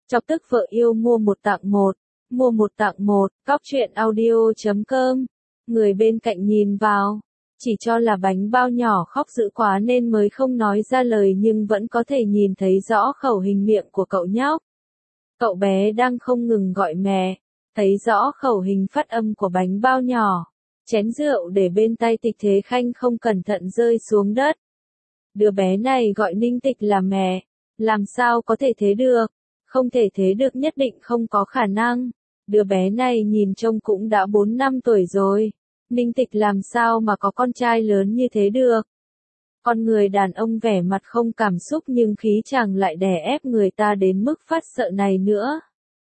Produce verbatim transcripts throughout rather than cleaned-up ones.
Chọc tức vợ yêu mua một tặng một, mua một tặng một, cóc truyện audio chấm com. Người bên cạnh nhìn vào, chỉ cho là bánh bao nhỏ khóc dữ quá nên mới không nói ra lời nhưng vẫn có thể nhìn thấy rõ khẩu hình miệng của cậu nhóc. Cậu bé đang không ngừng gọi mẹ, thấy rõ khẩu hình phát âm của bánh bao nhỏ. Chén rượu để bên tay Tịch Thế Khanh không cẩn thận rơi xuống đất. Đứa bé này gọi Ninh Tịch là mẹ, làm sao có thể thế được? Không thể thế được, nhất định không có khả năng. Đứa bé này nhìn trông cũng đã bốn năm tuổi rồi. Ninh Tịch làm sao mà có con trai lớn như thế được? Con người đàn ông vẻ mặt không cảm xúc nhưng khí chàng lại đè ép người ta đến mức phát sợ này nữa.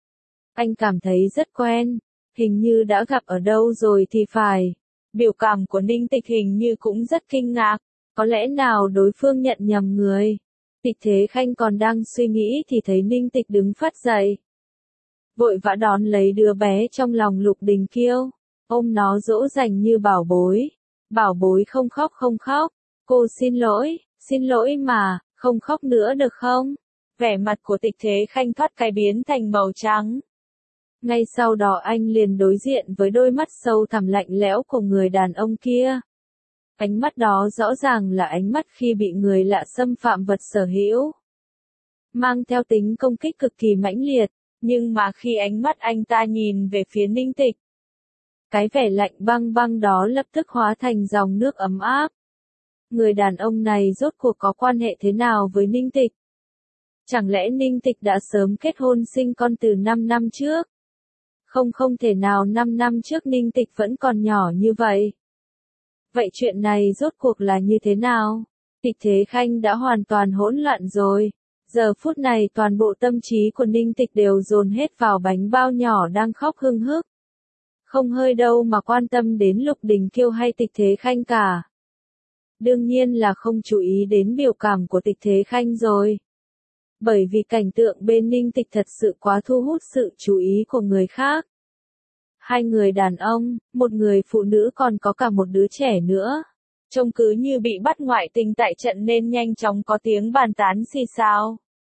Anh cảm thấy rất quen, hình như đã gặp ở đâu rồi thì phải. Biểu cảm của Ninh Tịch hình như cũng rất kinh ngạc, có lẽ nào đối phương nhận nhầm người. Tịch Thế Khanh còn đang suy nghĩ thì thấy Ninh Tịch đứng phát dậy. Vội vã đón lấy đứa bé trong lòng Lục Đình Kiêu, ôm nó dỗ dành như bảo bối. Bảo bối không khóc không khóc, cô xin lỗi, xin lỗi mà, không khóc nữa được không? Vẻ mặt của Tịch Thế Khanh thoát cái biến thành màu trắng. Ngay sau đó anh liền đối diện với đôi mắt sâu thẳm lạnh lẽo của người đàn ông kia. Ánh mắt đó rõ ràng là ánh mắt khi bị người lạ xâm phạm vật sở hữu. Mang theo tính công kích cực kỳ mãnh liệt, nhưng mà khi ánh mắt anh ta nhìn về phía Ninh Tịch, cái vẻ lạnh băng băng đó lập tức hóa thành dòng nước ấm áp. Người đàn ông này rốt cuộc có quan hệ thế nào với Ninh Tịch? Chẳng lẽ Ninh Tịch đã sớm kết hôn sinh con từ năm năm trước? Không không thể nào, năm năm trước Ninh Tịch vẫn còn nhỏ như vậy. Vậy chuyện này rốt cuộc là như thế nào? Tịch Thế Khanh đã hoàn toàn hỗn loạn rồi. Giờ phút này toàn bộ tâm trí của Ninh Tịch đều dồn hết vào bánh bao nhỏ đang khóc hưng hức. Không hơi đâu mà quan tâm đến Lục Đình Kiêu hay Tịch Thế Khanh cả. Đương nhiên là không chú ý đến biểu cảm của Tịch Thế Khanh rồi. Bởi vì cảnh tượng bên Ninh Tịch thật sự quá thu hút sự chú ý của người khác. Hai người đàn ông, một người phụ nữ còn có cả một đứa trẻ nữa. Trông cứ như bị bắt ngoại tình tại trận nên nhanh chóng có tiếng bàn tán xì xào.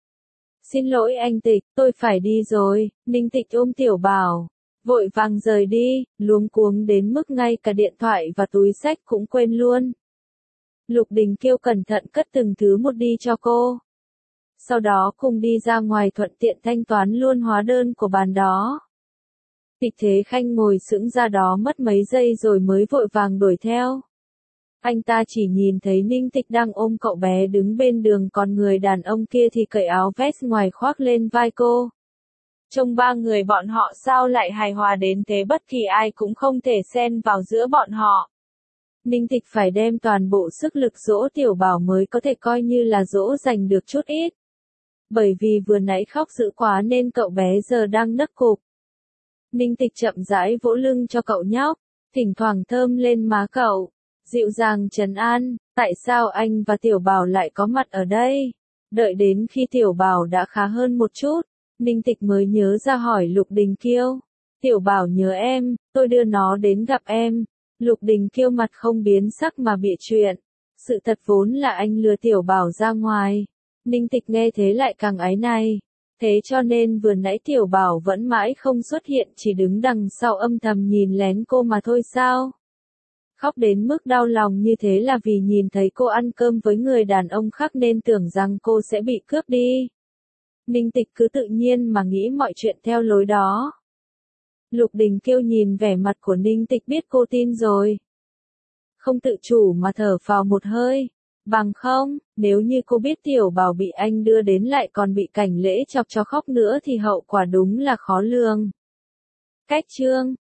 Xin lỗi anh Tịch, tôi phải đi rồi. Ninh Tịch ôm Tiểu Bảo, vội vàng rời đi, luống cuống đến mức ngay cả điện thoại và túi xách cũng quên luôn. Lục Đình Kiêu cẩn thận cất từng thứ một đi cho cô. Sau đó cùng đi ra ngoài thuận tiện thanh toán luôn hóa đơn của bàn đó. Tịch Thế Khanh ngồi sững ra đó mất mấy giây rồi mới vội vàng đuổi theo. Anh ta chỉ nhìn thấy Ninh Tịch đang ôm cậu bé đứng bên đường, còn người đàn ông kia thì cởi áo vest ngoài khoác lên vai cô. Trông ba người bọn họ sao lại hài hòa đến thế, bất kỳ ai cũng không thể xen vào giữa bọn họ. Ninh Tịch phải đem toàn bộ sức lực dỗ Tiểu Bảo mới có thể coi như là dỗ dành được chút ít. Bởi vì vừa nãy khóc dữ quá nên cậu bé giờ đang nấc cục. Ninh Tịch chậm rãi vỗ lưng cho cậu nhóc, thỉnh thoảng thơm lên má cậu, dịu dàng trấn an, tại sao anh và Tiểu Bảo lại có mặt ở đây? Đợi đến khi Tiểu Bảo đã khá hơn một chút, Ninh Tịch mới nhớ ra hỏi Lục Đình Kiêu. Tiểu Bảo nhớ em, tôi đưa nó đến gặp em. Lục Đình Kiêu mặt không biến sắc mà bịa chuyện. Sự thật vốn là anh lừa Tiểu Bảo ra ngoài. Ninh Tịch nghe thế lại càng áy náy. Thế cho nên vừa nãy Tiểu Bảo vẫn mãi không xuất hiện, chỉ đứng đằng sau âm thầm nhìn lén cô mà thôi sao? Khóc đến mức đau lòng như thế là vì nhìn thấy cô ăn cơm với người đàn ông khác nên tưởng rằng cô sẽ bị cướp đi. Ninh Tịch cứ tự nhiên mà nghĩ mọi chuyện theo lối đó. Lục Đình Kiêu nhìn vẻ mặt của Ninh Tịch biết cô tin rồi. Không tự chủ mà thở phào một hơi. Bằng không, nếu như cô biết Tiểu Bảo bị anh đưa đến lại còn bị Cảnh Lễ chọc cho khóc nữa thì hậu quả đúng là khó lường. Cách chương